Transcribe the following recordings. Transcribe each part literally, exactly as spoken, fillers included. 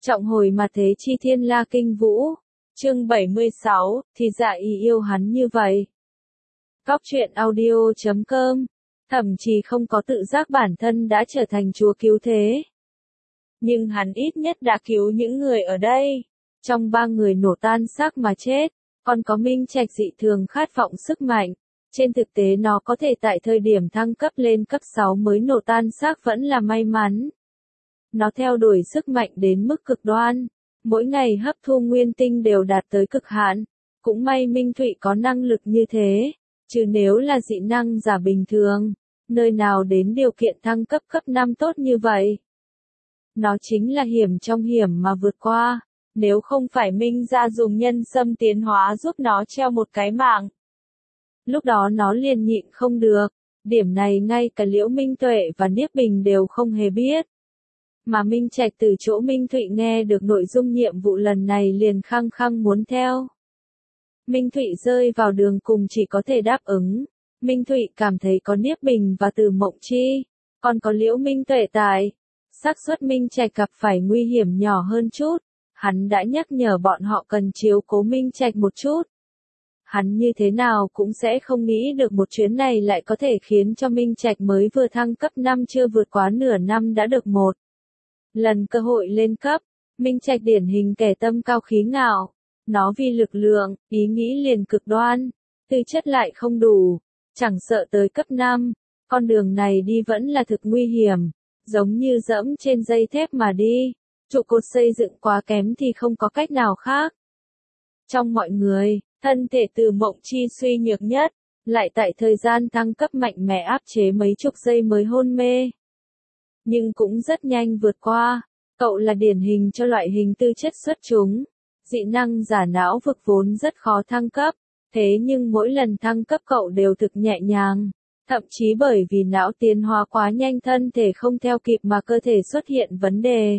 Trọng hồi mà thế chi thiên la kinh vũ. Chương bảy mươi sáu, thì dạ y yêu hắn như vậy. Cóc truyện audio chấm com. Thậm chí không có tự giác bản thân đã trở thành chúa cứu thế. Nhưng hắn ít nhất đã cứu những người ở đây. Trong ba người nổ tan xác mà chết, còn có Minh Trạch dị thường khát vọng sức mạnh. Trên thực tế nó có thể tại thời điểm thăng cấp lên cấp sáu mới nổ tan xác vẫn là may mắn. Nó theo đuổi sức mạnh đến mức cực đoan, mỗi ngày hấp thu nguyên tinh đều đạt tới cực hạn. Cũng may Minh Thụy có năng lực như thế, chứ nếu là dị năng giả bình thường, nơi nào đến điều kiện thăng cấp cấp năm tốt như vậy. Nó chính là hiểm trong hiểm mà vượt qua, nếu không phải Minh ra dùng nhân xâm tiến hóa giúp nó treo một cái mạng. Lúc đó nó liền nhịn không được, điểm này ngay cả Liễu Minh Tuệ và Niếp Bình đều không hề biết. Mà Minh Trạch từ chỗ Minh Thụy nghe được nội dung nhiệm vụ lần này liền khăng khăng muốn theo. Minh Thụy rơi vào đường cùng chỉ có thể đáp ứng. Minh Thụy cảm thấy có Niếp Bình và Từ Mộng Chi, còn có Liễu Minh Tuệ tại, xác suất Minh Trạch gặp phải nguy hiểm nhỏ hơn chút. Hắn đã nhắc nhở bọn họ cần chiếu cố Minh Trạch một chút. Hắn như thế nào cũng sẽ không nghĩ được một chuyến này lại có thể khiến cho Minh Trạch mới vừa thăng cấp năm chưa vượt quá nửa năm đã được một lần cơ hội lên cấp. Minh Trạch điển hình kẻ tâm cao khí ngạo, nó vì lực lượng, ý nghĩ liền cực đoan, tư chất lại không đủ, chẳng sợ tới cấp năm, con đường này đi vẫn là thực nguy hiểm, giống như dẫm trên dây thép mà đi, trụ cột xây dựng quá kém thì không có cách nào khác. Trong mọi người, thân thể Từ Mộng Chi suy nhược nhất, lại tại thời gian thăng cấp mạnh mẽ áp chế mấy chục giây mới hôn mê. Nhưng cũng rất nhanh vượt qua, cậu là điển hình cho loại hình tư chất xuất chúng. Dị năng giả não vực vốn rất khó thăng cấp, thế nhưng mỗi lần thăng cấp cậu đều thực nhẹ nhàng. Thậm chí bởi vì não tiến hóa quá nhanh thân thể không theo kịp mà cơ thể xuất hiện vấn đề.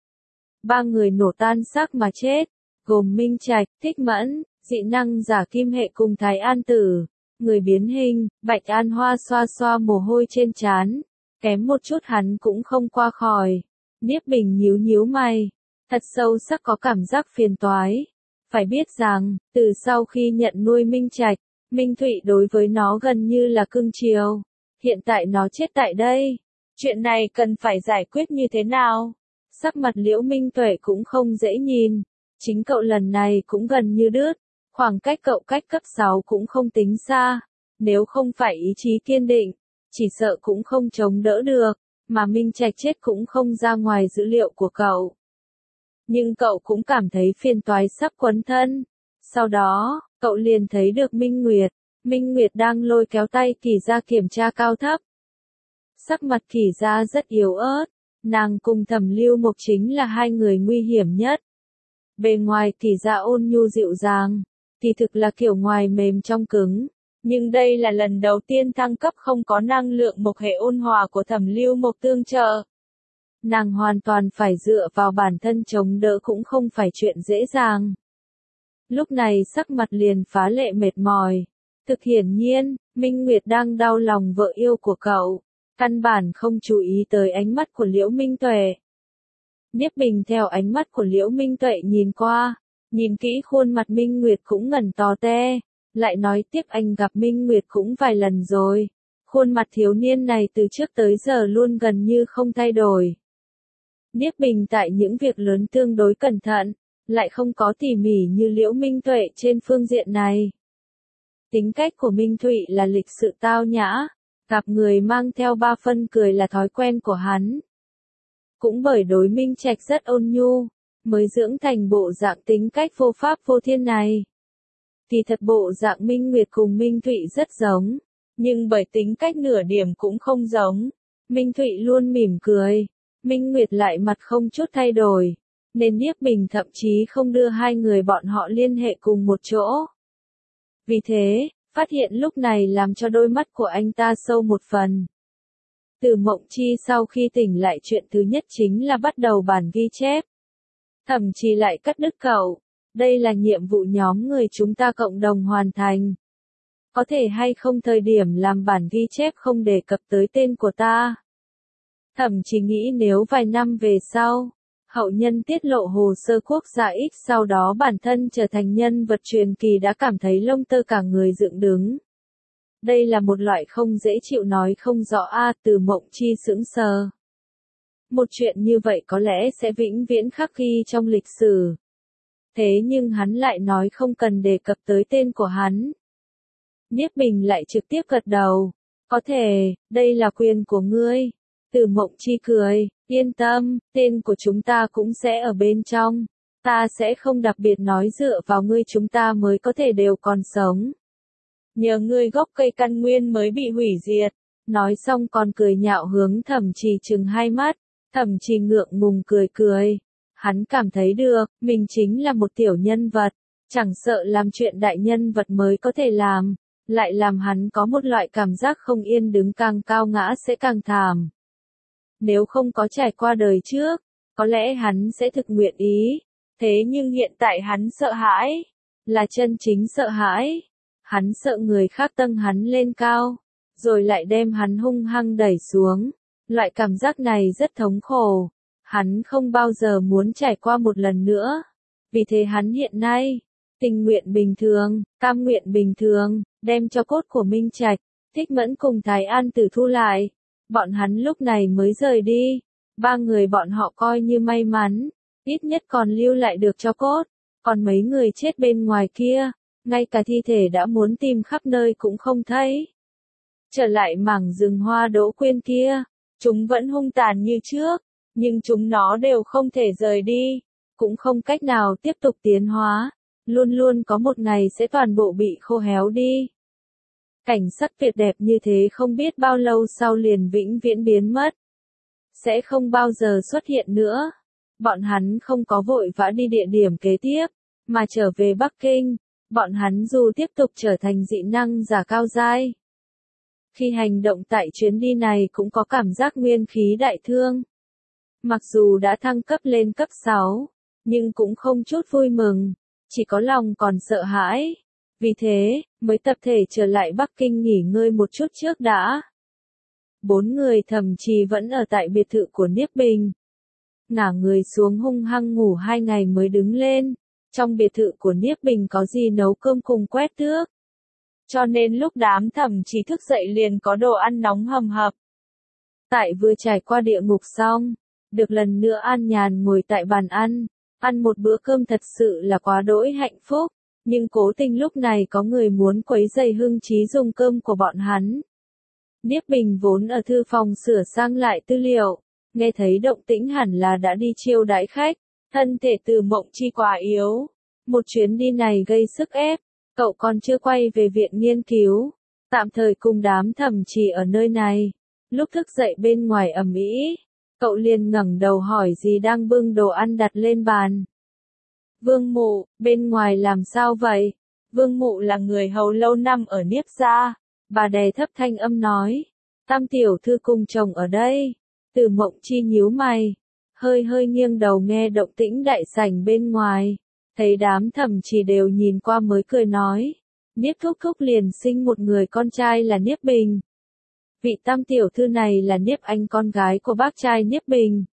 Ba người nổ tan xác mà chết, gồm Minh Trạch, Thích Mẫn, dị năng giả Kim Hệ cùng Thái An Tử, người biến hình. Bạch An Hoa xoa xoa mồ hôi trên trán, kém một chút hắn cũng không qua khỏi. Niếp Bình nhíu nhíu mày, thật sâu sắc có cảm giác phiền toái. Phải biết rằng, từ sau khi nhận nuôi Minh Trạch, Minh Thụy đối với nó gần như là cưng chiều. Hiện tại nó chết tại đây, chuyện này cần phải giải quyết như thế nào? Sắc mặt Liễu Minh Tuệ cũng không dễ nhìn, chính cậu lần này cũng gần như đứt, khoảng cách cậu cách cấp sáu cũng không tính xa, nếu không phải ý chí kiên định, chỉ sợ cũng không chống đỡ được, mà Minh Trạch chết cũng không ra ngoài dữ liệu của cậu. Nhưng cậu cũng cảm thấy phiền toái sắp quấn thân. Sau đó, cậu liền thấy được Minh Nguyệt. Minh Nguyệt đang lôi kéo tay Kỳ Gia kiểm tra cao thấp. Sắc mặt Kỳ Gia rất yếu ớt, nàng cùng Thẩm Lưu Mộc chính là hai người nguy hiểm nhất. Bề ngoài Kỳ Gia ôn nhu dịu dàng, thì thực là kiểu ngoài mềm trong cứng. Nhưng đây là lần đầu tiên thăng cấp không có năng lượng mộc hệ ôn hòa của Thẩm Lưu Mộc tương trợ. Nàng hoàn toàn phải dựa vào bản thân chống đỡ cũng không phải chuyện dễ dàng. Lúc này sắc mặt liền phá lệ mệt mỏi. Thực hiển nhiên, Minh Nguyệt đang đau lòng vợ yêu của cậu, căn bản không chú ý tới ánh mắt của Liễu Minh Tuệ. Niếp Bình theo ánh mắt của Liễu Minh Tuệ nhìn qua, nhìn kỹ khuôn mặt Minh Nguyệt cũng ngẩn to te, lại nói tiếp anh gặp Minh Nguyệt cũng vài lần rồi. Khuôn mặt thiếu niên này từ trước tới giờ luôn gần như không thay đổi. Niếp Bình tại những việc lớn tương đối cẩn thận, lại không có tỉ mỉ như Liễu Minh Tuệ trên phương diện này. Tính cách của Minh Thụy là lịch sự tao nhã, gặp người mang theo ba phân cười là thói quen của hắn. Cũng bởi đối Minh Trạch rất ôn nhu, mới dưỡng thành bộ dạng tính cách vô pháp vô thiên này. Kỳ thật bộ dạng Minh Nguyệt cùng Minh Thụy rất giống, nhưng bởi tính cách nửa điểm cũng không giống. Minh Thụy luôn mỉm cười, Minh Nguyệt lại mặt không chút thay đổi, nên Niếp Bình thậm chí không đưa hai người bọn họ liên hệ cùng một chỗ. Vì thế, phát hiện lúc này làm cho đôi mắt của anh ta sâu một phần. Từ Mộng Chi sau khi tỉnh lại chuyện thứ nhất chính là bắt đầu bản ghi chép. Thậm chí lại cắt đứt cậu, đây là nhiệm vụ nhóm người chúng ta cộng đồng hoàn thành. Có thể hay không thời điểm làm bản ghi chép không đề cập tới tên của ta. Thậm chí nghĩ nếu vài năm về sau, Hậu nhân tiết lộ hồ sơ quốc gia X sau đó bản thân trở thành nhân vật truyền kỳ đã cảm thấy lông tơ cả người dựng đứng. Đây là một loại không dễ chịu nói không rõ a Từ Mộng Chi sững sờ. Một chuyện như vậy có lẽ sẽ vĩnh viễn khắc ghi trong lịch sử. Thế nhưng hắn lại nói không cần đề cập tới tên của hắn. Niếp Bình lại trực tiếp gật đầu. Có thể, đây là quyền của ngươi. Từ Mộng Chi cười, yên tâm, tên của chúng ta cũng sẽ ở bên trong. Ta sẽ không đặc biệt nói dựa vào ngươi chúng ta mới có thể đều còn sống. Nhờ ngươi gốc cây căn nguyên mới bị hủy diệt. Nói xong còn cười nhạo hướng Thẩm Trì trừng hai mắt. Thẩm Trì ngượng ngùng cười cười. Hắn cảm thấy được, mình chính là một tiểu nhân vật. Chẳng sợ làm chuyện đại nhân vật mới có thể làm. Lại làm hắn có một loại cảm giác không yên đứng càng cao ngã sẽ càng thảm. Nếu không có trải qua đời trước, có lẽ hắn sẽ thực nguyện ý. Thế nhưng hiện tại hắn sợ hãi. Là chân chính sợ hãi. Hắn sợ người khác tâng hắn lên cao. Rồi lại đem hắn hung hăng đẩy xuống. Loại cảm giác này rất thống khổ. Hắn không bao giờ muốn trải qua một lần nữa. Vì thế hắn hiện nay, tình nguyện bình thường, cam nguyện bình thường, đem cho cốt của Minh Trạch, Thích Mẫn cùng Thái An Tử thu lại. Bọn hắn lúc này mới rời đi. Ba người bọn họ coi như may mắn, ít nhất còn lưu lại được cho cốt. Còn mấy người chết bên ngoài kia, ngay cả thi thể đã muốn tìm khắp nơi cũng không thấy. Trở lại mảng rừng hoa đỗ quyên kia, chúng vẫn hung tàn như trước, nhưng chúng nó đều không thể rời đi, cũng không cách nào tiếp tục tiến hóa, luôn luôn có một ngày sẽ toàn bộ bị khô héo đi. Cảnh sắc tuyệt đẹp như thế không biết bao lâu sau liền vĩnh viễn biến mất. Sẽ không bao giờ xuất hiện nữa. Bọn hắn không có vội vã đi địa điểm kế tiếp, mà trở về Bắc Kinh. Bọn hắn dù tiếp tục trở thành dị năng giả cao giai. Khi hành động tại chuyến đi này cũng có cảm giác nguyên khí đại thương. Mặc dù đã thăng cấp lên cấp sáu, nhưng cũng không chút vui mừng, chỉ có lòng còn sợ hãi. Vì thế, mới tập thể trở lại Bắc Kinh nghỉ ngơi một chút trước đã. Bốn người Thẩm Trì vẫn ở tại biệt thự của Niếp Bình. Ngả người xuống hung hăng ngủ hai ngày mới đứng lên. Trong biệt thự của Niếp Bình có gì nấu cơm cùng quét tước. Cho nên lúc đám Thẩm Trì thức dậy liền có đồ ăn nóng hầm hập. Tại vừa trải qua địa ngục xong, được lần nữa an nhàn ngồi tại bàn ăn, ăn một bữa cơm thật sự là quá đỗi hạnh phúc. Nhưng cố tình lúc này có người muốn quấy rầy hưng trí dùng cơm của bọn hắn. Niếp Bình vốn ở thư phòng sửa sang lại tư liệu, nghe thấy động tĩnh hẳn là đã đi chiêu đãi khách, thân thể Từ Mộng Chi quá yếu. Một chuyến đi này gây sức ép, cậu còn chưa quay về viện nghiên cứu, tạm thời cùng đám Thẩm Trì ở nơi này. Lúc thức dậy bên ngoài ầm ĩ, cậu liền ngẩng đầu hỏi gì đang bưng đồ ăn đặt lên bàn. Vương Mụ, bên ngoài làm sao vậy? Vương Mụ là người hầu lâu năm ở Niếp gia, bà đè thấp thanh âm nói. Tam tiểu thư cùng chồng ở đây. Từ Mộng Chi nhíu mày, hơi hơi nghiêng đầu nghe động tĩnh đại sảnh bên ngoài, thấy đám Thẩm Trì đều nhìn qua mới cười nói. Niếp thúc thúc liền sinh một người con trai là Niếp Bình. Vị tam tiểu thư này là Niếp Anh con gái của bác trai Niếp Bình.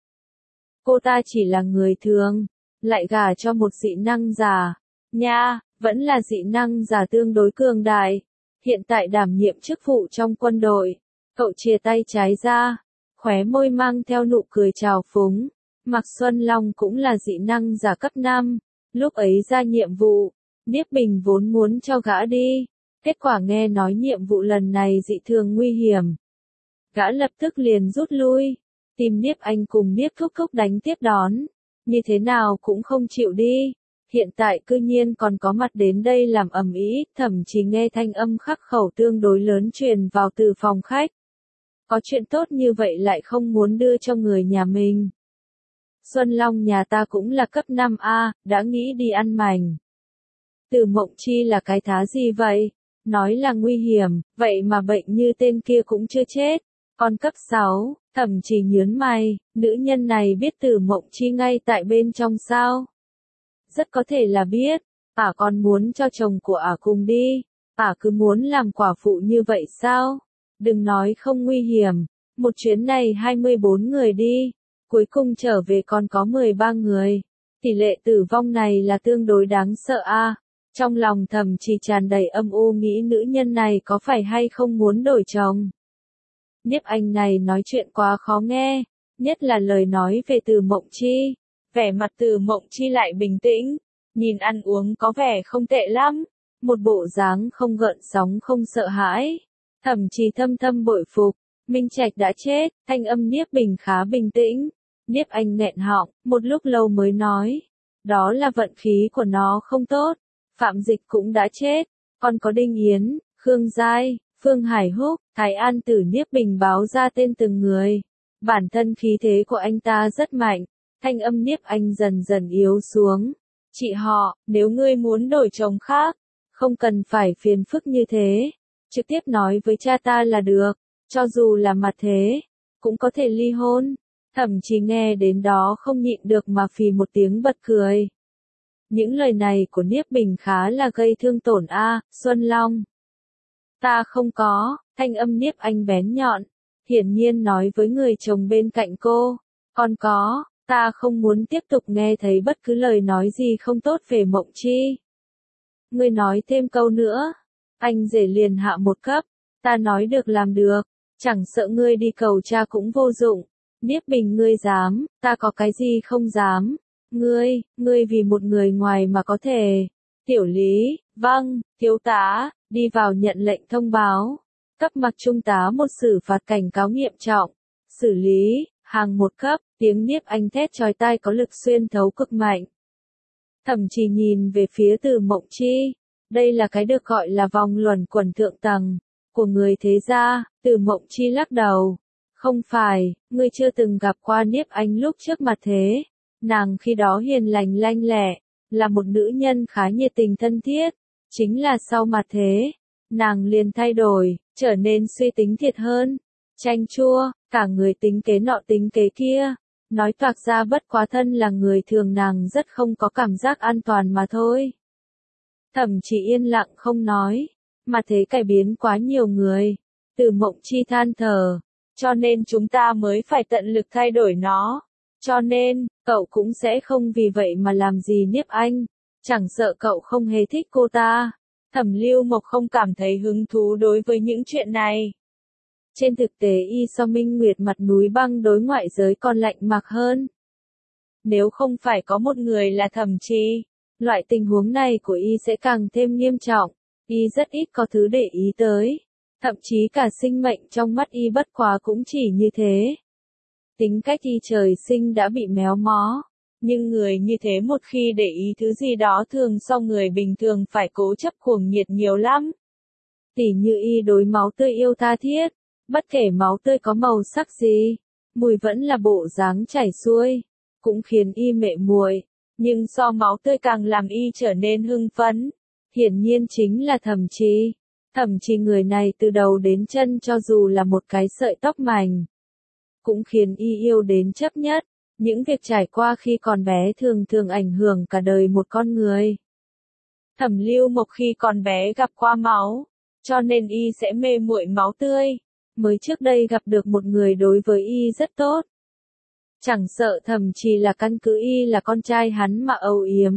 Cô ta chỉ là người thường, lại gả cho một dị năng giả. Nha, vẫn là dị năng giả tương đối cường đại. Hiện tại đảm nhiệm chức vụ trong quân đội. Cậu chìa tay trái ra, khóe môi mang theo nụ cười trào phúng. Mạc Xuân Long cũng là dị năng giả cấp năm. Lúc ấy ra nhiệm vụ, Niếp Bình vốn muốn cho gã đi. Kết quả nghe nói nhiệm vụ lần này dị thường nguy hiểm. Gã lập tức liền rút lui. Tìm Niếp Anh cùng Niếp thúc thúc đánh tiếp đón. Như thế nào cũng không chịu đi. Hiện tại cư nhiên còn có mặt đến đây làm ầm ĩ, Thẩm Trì nghe thanh âm khắc khẩu tương đối lớn truyền vào từ phòng khách. Có chuyện tốt như vậy lại không muốn đưa cho người nhà mình. Xuân Long nhà ta cũng là cấp năm A, đã nghĩ đi ăn mành. Từ Mộng Chi là cái thá gì vậy? Nói là nguy hiểm, vậy mà bệnh như tên kia cũng chưa chết. Còn cấp sáu, Thẩm Trì nhớn mày, nữ nhân này biết Từ Mộng Chi ngay tại bên trong sao? Rất có thể là biết, ả còn muốn cho chồng của ả cùng đi, ả cứ muốn làm quả phụ như vậy sao? Đừng nói không nguy hiểm, một chuyến này hai mươi bốn người đi, cuối cùng trở về còn có mười ba người. Tỷ lệ tử vong này là tương đối đáng sợ a. Trong lòng Thẩm Trì tràn đầy âm u nghĩ nữ nhân này có phải hay không muốn đổi chồng. Nhiếp Anh này nói chuyện quá khó nghe, nhất là lời nói về Từ Mộng Chi. Vẻ mặt Từ Mộng Chi lại bình tĩnh, nhìn ăn uống có vẻ không tệ lắm, một bộ dáng không gợn sóng không sợ hãi. Thẩm Trì thâm thâm bội phục, Minh Trạch đã chết, thanh âm Nhiếp Bình khá bình tĩnh. Nhiếp Anh nghẹn họng, một lúc lâu mới nói, đó là vận khí của nó không tốt. Phạm Dịch cũng đã chết, còn có Đinh Yến, Khương Giai, Phương Hải Húc, Thái An Tử. Nhiếp Bình báo ra tên từng người. Bản thân khí thế của anh ta rất mạnh, thanh âm Nhiếp Anh dần dần yếu xuống. Chị họ, nếu ngươi muốn đổi chồng khác, không cần phải phiền phức như thế, trực tiếp nói với cha ta là được, cho dù là mặt thế, cũng có thể ly hôn. Thậm chí nghe đến đó không nhịn được mà phì một tiếng bật cười. Những lời này của Nhiếp Bình khá là gây thương tổn a. Xuân Long. Ta không có, thanh âm Nhiếp Anh bén nhọn, hiển nhiên nói với người chồng bên cạnh cô. Còn có, ta không muốn tiếp tục nghe thấy bất cứ lời nói gì không tốt về Mộng Chi. Ngươi nói thêm câu nữa, anh rể liền hạ một cấp, ta nói được làm được, chẳng sợ ngươi đi cầu cha cũng vô dụng. Nhiếp Bình ngươi dám, ta có cái gì không dám. Ngươi, ngươi vì một người ngoài mà có thể. Tiểu Lý, vâng, thiếu tá, đi vào nhận lệnh thông báo. Cấp mặc trung tá một xử phạt cảnh cáo nghiêm trọng. Xử lý, hàng một cấp, tiếng Nhiếp Anh thét chói tai có lực xuyên thấu cực mạnh. Thậm chí nhìn về phía Từ Mộng Chi. Đây là cái được gọi là vòng luẩn quẩn thượng tầng của người thế gia. Từ Mộng Chi lắc đầu. Không phải, ngươi chưa từng gặp qua Nhiếp Anh lúc trước mặt thế. Nàng khi đó hiền lành lanh lẹ, là một nữ nhân khá nhiệt tình thân thiết. Chính là sau mặt thế, nàng liền thay đổi, trở nên suy tính thiệt hơn. Chanh chua, cả người tính kế nọ tính kế kia. Nói toạc ra bất quá thân là người thường nàng rất không có cảm giác an toàn mà thôi. Thậm chí yên lặng không nói, mà thế cải biến quá nhiều người. Từ Mộng Chi than thở, cho nên chúng ta mới phải tận lực thay đổi nó. Cho nên, cậu cũng sẽ không vì vậy mà làm gì Nhiếp Anh, chẳng sợ cậu không hề thích cô ta. Thẩm Lưu Mộc không cảm thấy hứng thú đối với những chuyện này. Trên thực tế y so Minh Nguyệt mặt núi băng đối ngoại giới còn lạnh mặc hơn. Nếu không phải có một người là Thẩm Trì, loại tình huống này của y sẽ càng thêm nghiêm trọng. Y rất ít có thứ để ý tới. Thậm chí cả sinh mệnh trong mắt y bất quá cũng chỉ như thế. Tính cách y trời sinh đã bị méo mó. Nhưng người như thế một khi để ý thứ gì đó thường so người bình thường phải cố chấp cuồng nhiệt nhiều lắm. Tỉ như y đối máu tươi yêu tha thiết. Bất kể máu tươi có màu sắc gì, mùi vẫn là bộ dáng chảy xuôi. Cũng khiến y mệ muội. Nhưng so máu tươi càng làm y trở nên hưng phấn. Hiển nhiên chính là Thẩm Trì. Thậm chí người này từ đầu đến chân cho dù là một cái sợi tóc mảnh, cũng khiến y yêu đến chấp nhất. Những việc trải qua khi còn bé thường thường ảnh hưởng cả đời một con người. Thẩm Lưu Mộc khi còn bé gặp qua máu, cho nên y sẽ mê muội máu tươi. Mới trước đây gặp được một người đối với y rất tốt. Chẳng sợ Thẩm Trì là căn cứ y là con trai hắn mà âu yếm.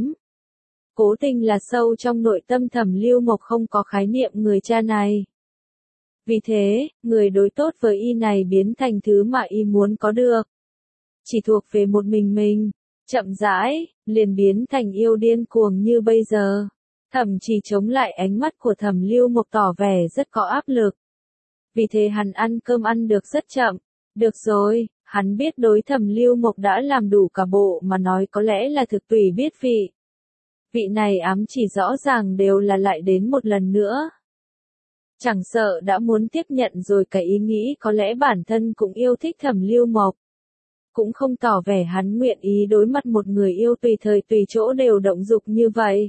Cố tình là sâu trong nội tâm Thẩm Lưu Mộc không có khái niệm người cha này. Vì thế, người đối tốt với y này biến thành thứ mà y muốn có được. Chỉ thuộc về một mình mình, chậm rãi, liền biến thành yêu điên cuồng như bây giờ. Thẩm Trì chống lại ánh mắt của Thẩm Lưu Mộc tỏ vẻ rất có áp lực. Vì thế hắn ăn cơm ăn được rất chậm. Được rồi, hắn biết đối Thẩm Lưu Mộc đã làm đủ cả bộ mà nói có lẽ là thực tùy biết vị. Vị này ám chỉ rõ ràng đều là lại đến một lần nữa. Chẳng sợ đã muốn tiếp nhận rồi cái ý nghĩ có lẽ bản thân cũng yêu thích Thẩm Lưu Mộc. Cũng không tỏ vẻ hắn nguyện ý đối mặt một người yêu tùy thời tùy chỗ đều động dục như vậy.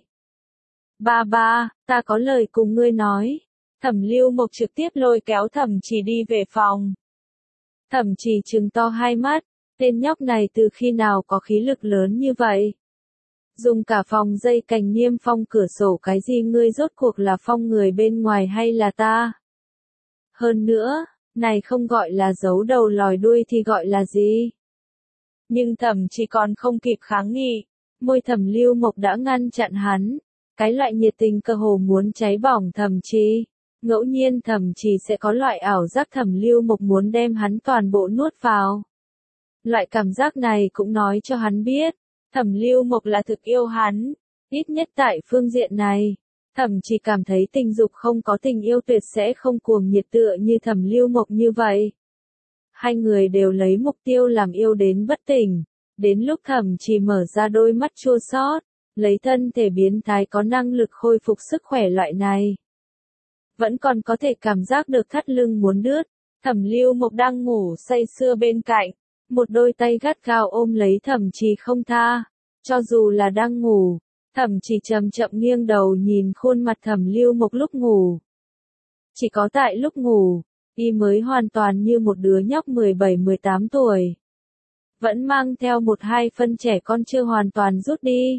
Ba ba, ta có lời cùng ngươi nói. Thẩm Lưu Mộc trực tiếp lôi kéo Thẩm Trì đi về phòng. Thẩm Trì trừng to hai mắt, tên nhóc này từ khi nào có khí lực lớn như vậy? Dùng cả phòng dây cành niêm phong cửa sổ cái gì ngươi rốt cuộc là phong người bên ngoài hay là ta? Hơn nữa, này không gọi là giấu đầu lòi đuôi thì gọi là gì? Nhưng Thẩm Trì còn không kịp kháng nghị, môi Thẩm Lưu Mộc đã ngăn chặn hắn. Cái loại nhiệt tình cơ hồ muốn cháy bỏng Thẩm Trì. Ngẫu nhiên Thẩm Trì sẽ có loại ảo giác Thẩm Lưu Mộc muốn đem hắn toàn bộ nuốt vào. Loại cảm giác này cũng nói cho hắn biết, Thẩm Lưu Mộc là thực yêu hắn, ít nhất tại phương diện này. Thẩm Trì cảm thấy tình dục không có tình yêu tuyệt sẽ không cuồng nhiệt tựa như Thẩm Lưu Mộc như vậy. Hai người đều lấy mục tiêu làm yêu đến bất tỉnh. Đến lúc Thẩm Trì mở ra đôi mắt chua xót, lấy thân thể biến thái có năng lực khôi phục sức khỏe loại này. Vẫn còn có thể cảm giác được thắt lưng muốn đứt. Thẩm Lưu Mộc đang ngủ say sưa bên cạnh, một đôi tay gắt gao ôm lấy Thẩm Trì không tha. Cho dù là đang ngủ, Thẩm Trì chậm chậm nghiêng đầu nhìn khuôn mặt Thẩm Lưu Mộc lúc ngủ. Chỉ có tại lúc ngủ, y mới hoàn toàn như một đứa nhóc mười bảy mười tám tuổi. Vẫn mang theo một hai phân trẻ con chưa hoàn toàn rút đi.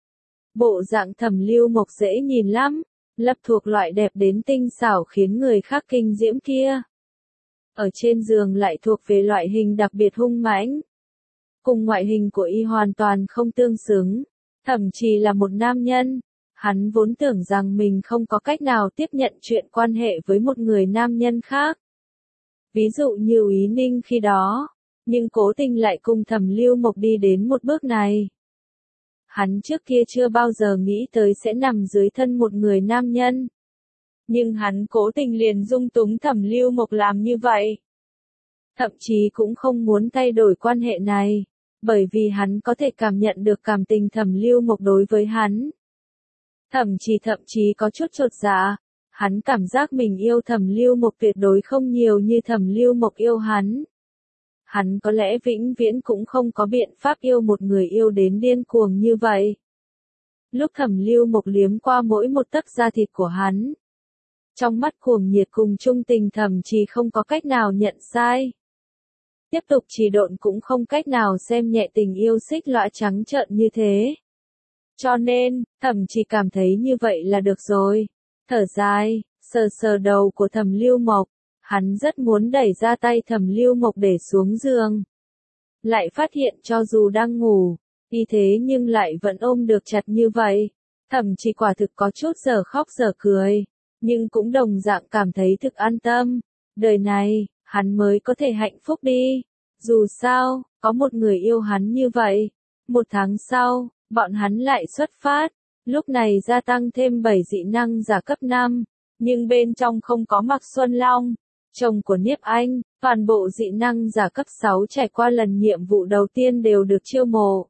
Bộ dạng Thẩm Lưu Mộc dễ nhìn lắm, lập thuộc loại đẹp đến tinh xảo khiến người khác kinh diễm kia. Ở trên giường lại thuộc về loại hình đặc biệt hung mãnh. Cùng ngoại hình của y hoàn toàn không tương xứng. Thẩm Trì là một nam nhân, hắn vốn tưởng rằng mình không có cách nào tiếp nhận chuyện quan hệ với một người nam nhân khác. Ví dụ như Úy Ninh khi đó, nhưng cố tình lại cùng Thẩm Lưu Mộc đi đến một bước này. Hắn trước kia chưa bao giờ nghĩ tới sẽ nằm dưới thân một người nam nhân. Nhưng hắn cố tình liền dung túng Thẩm Lưu Mộc làm như vậy. Thậm chí cũng không muốn thay đổi quan hệ này, bởi vì hắn có thể cảm nhận được cảm tình Thẩm Lưu Mộc đối với hắn. Thậm chí thậm chí có chút chột dạ, hắn cảm giác mình yêu Thẩm Lưu Mộc tuyệt đối không nhiều như Thẩm Lưu Mộc yêu hắn. Hắn có lẽ vĩnh viễn cũng không có biện pháp yêu một người yêu đến điên cuồng như vậy. Lúc Thẩm Lưu Mộc liếm qua mỗi một tấc da thịt của hắn, trong mắt cuồng nhiệt cùng trung tình Thẩm Trì không có cách nào nhận sai. Tiếp tục trì độn cũng không cách nào xem nhẹ tình yêu xích lõa trắng trợn như thế. Cho nên, Thẩm Trì cảm thấy như vậy là được rồi. Thở dài, sờ sờ đầu của Thẩm Lưu Mộc, hắn rất muốn đẩy ra tay Thẩm Lưu Mộc để xuống giường. Lại phát hiện cho dù đang ngủ, y thế nhưng lại vẫn ôm được chặt như vậy. Thẩm Trì quả thực có chút giờ khóc giờ cười, nhưng cũng đồng dạng cảm thấy thực an tâm. Đời này, hắn mới có thể hạnh phúc đi. Dù sao, có một người yêu hắn như vậy. Một tháng sau, bọn hắn lại xuất phát. Lúc này gia tăng thêm bảy dị năng giả cấp năm. Nhưng bên trong không có Mạc Xuân Long, chồng của Niếp Anh. Toàn bộ dị năng giả cấp sáu trải qua lần nhiệm vụ đầu tiên đều được chiêu mộ.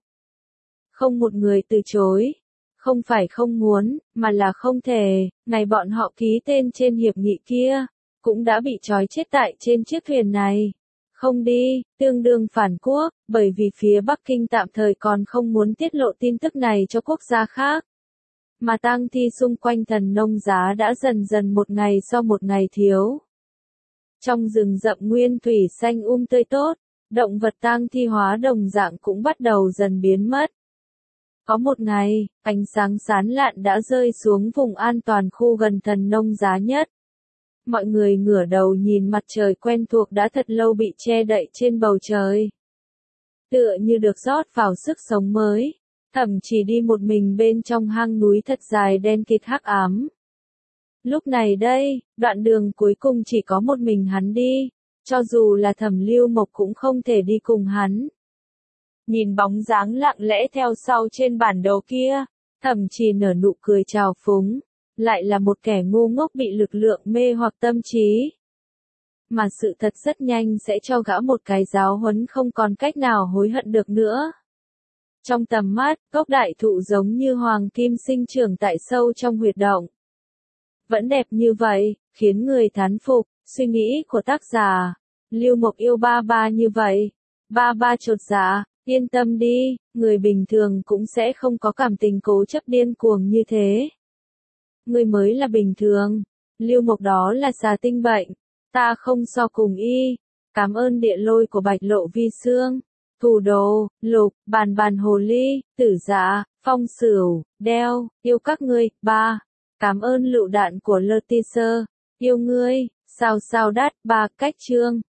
Không một người từ chối. Không phải không muốn, mà là không thể. Ngày bọn họ ký tên trên hiệp nghị kia, cũng đã bị trói chết tại trên chiếc thuyền này. Không đi, tương đương phản quốc, bởi vì phía Bắc Kinh tạm thời còn không muốn tiết lộ tin tức này cho quốc gia khác. Mà tang thi xung quanh Thần Nông Giá đã dần dần một ngày sau một ngày thiếu. Trong rừng rậm nguyên thủy xanh um tươi tốt, động vật tang thi hóa đồng dạng cũng bắt đầu dần biến mất. Có một ngày, ánh sáng sáng lạn đã rơi xuống vùng an toàn khu gần Thần Nông Giá nhất. Mọi người ngửa đầu nhìn mặt trời quen thuộc đã thật lâu bị che đậy trên bầu trời. Tựa như được rót vào sức sống mới, Thẩm Trì đi một mình bên trong hang núi thật dài đen kịt hắc ám. Lúc này đây, đoạn đường cuối cùng chỉ có một mình hắn đi, cho dù là Thẩm Lưu Mộc cũng không thể đi cùng hắn. Nhìn bóng dáng lặng lẽ theo sau trên bản đồ kia, Thẩm Trì nở nụ cười trào phúng. Lại là một kẻ ngu ngốc bị lực lượng mê hoặc tâm trí. Mà sự thật rất nhanh sẽ cho gã một cái giáo huấn không còn cách nào hối hận được nữa. Trong tầm mắt, gốc đại thụ giống như hoàng kim sinh trưởng tại sâu trong huyệt động. Vẫn đẹp như vậy, khiến người thán phục, suy nghĩ của tác giả. Lưu Mộc yêu ba ba như vậy. Ba ba chột dạ, yên tâm đi, người bình thường cũng sẽ không có cảm tình cố chấp điên cuồng như thế. Người mới là bình thường, Lưu Mộc đó là xà tinh bệnh, ta không so cùng y. Cảm ơn địa lôi của Bạch Lộ Vi Xương, Thủ Đồ, Lục, Bàn Bàn Hồ Ly, Tử Dạ, Phong Sửu, Đeo, yêu các ngươi. Ba. Cảm ơn lựu đạn của Lơ Ti Sơ, yêu ngươi. Sao sao đát. Ba. Cách chương.